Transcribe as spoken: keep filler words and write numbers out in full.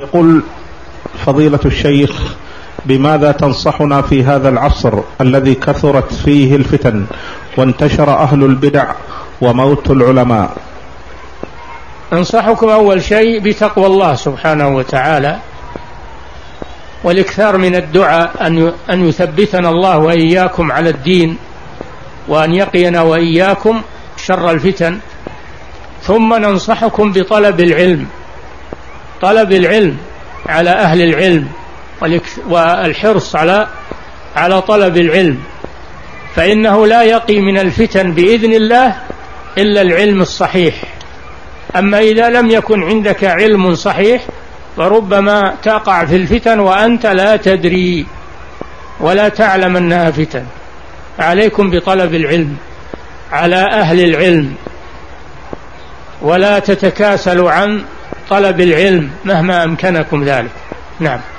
يقول فضيلة الشيخ: بماذا تنصحنا في هذا العصر الذي كثرت فيه الفتن وانتشر أهل البدع وموت العلماء؟ أنصحكم أول شيء بتقوى الله سبحانه وتعالى، والإكثار من الدعاء أن يثبتنا الله وإياكم على الدين، وأن يقينا وإياكم شر الفتن. ثم ننصحكم بطلب العلم، طلب العلم على أهل العلم، والحرص على على طلب العلم، فإنه لا يقي من الفتن بإذن الله إلا العلم الصحيح. أما إذا لم يكن عندك علم صحيح فربما تقع في الفتن وأنت لا تدري ولا تعلم أنها فتن. عليكم بطلب العلم على أهل العلم، ولا تتكاسلوا عن طلب العلم مهما أمكنكم ذلك. نعم.